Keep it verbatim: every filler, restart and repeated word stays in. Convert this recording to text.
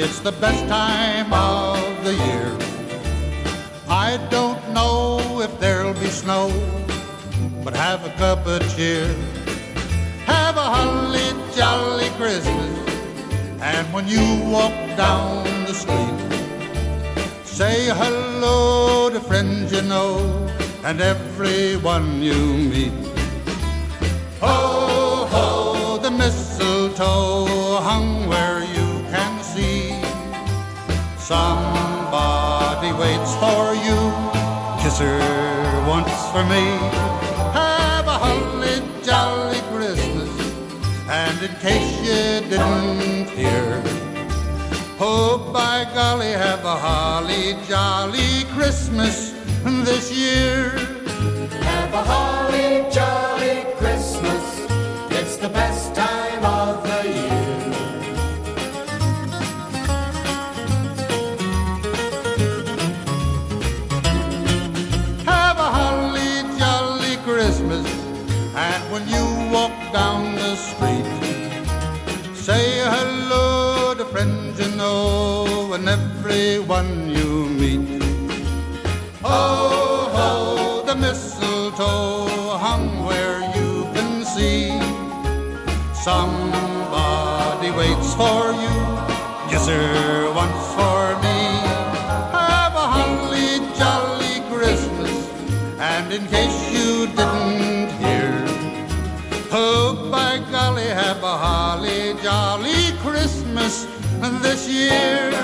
It's the best time of the year. I don't know if there'll be snow, but have a cup of cheer. Have a holly jolly Christmas, and when you walk down the street, say hello to friends you know and everyone you meet. Ho, ho, the mistletoe hung where you can see. Somebody waits for you, kiss her once for me. Have a holly jolly Christmas, and in case you didn't hear, oh, by golly, have a holly jolly Christmas this year. Have a holly jolly Christmas, it's the best time of the year. Have a holly jolly Christmas, and when you walk down the street, say hello to friends you know and everyone you meet. Ho, ho, the mistletoe hung where you can see. Somebody waits for you, kiss her once for me. Have a holly jolly Christmas, and in case you didn't hear, oh, by golly, have a holly jolly Christmas this year.